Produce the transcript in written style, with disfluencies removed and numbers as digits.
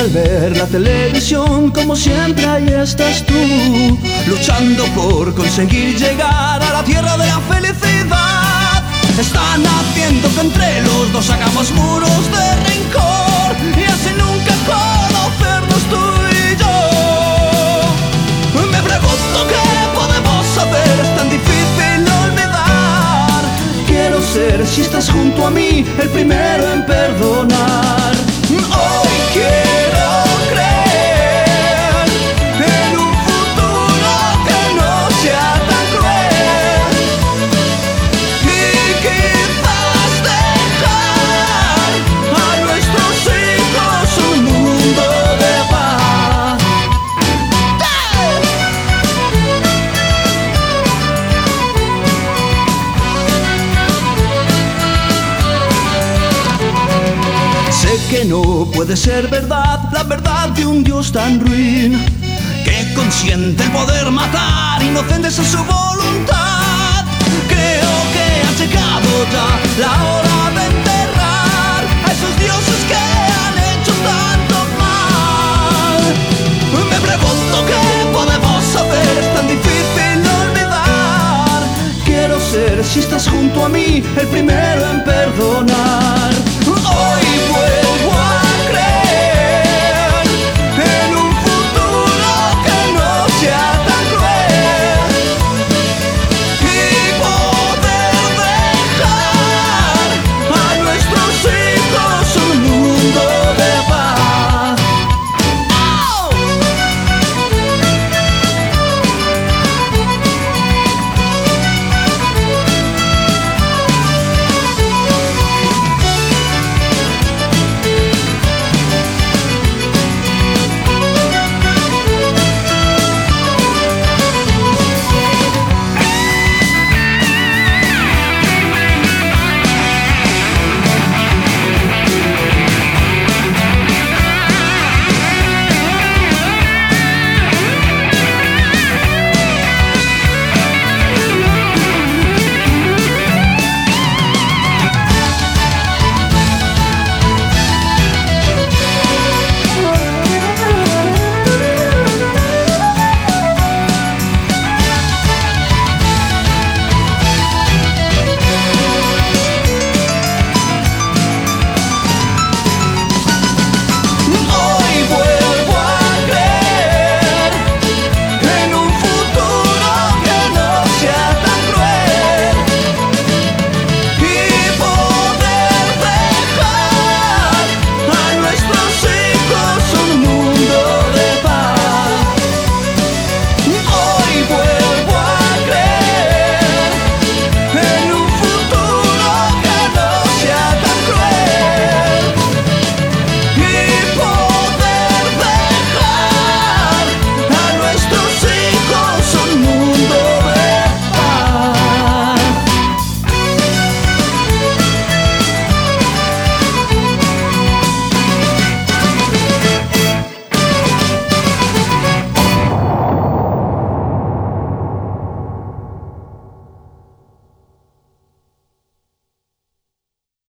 al ver la televisión, como siempre ahí estás tú, luchando por conseguir llegar a la tierra de la felicidad. Están haciendo que entre los dos hagamos muros de rencor y así nunca conocernos tú y yo. Me pregunto qué podemos hacer, es tan difícil olvidar. Quiero ser, si estás junto a mí, el primero en perdonar. Hoy quiero creer en un futuro que no sea tan cruel y quizás dejar a nuestros hijos un mundo de paz. Sé que no puede ser verdad, la verdad de un Dios tan ruin, que consiente el poder matar inocentes a su voluntad. Creo que ha llegado ya la hora de enterrar a esos dioses que han hecho tanto mal. Me pregunto qué podemos hacer, es tan difícil olvidar. Quiero ser, si estás junto a mí, el primero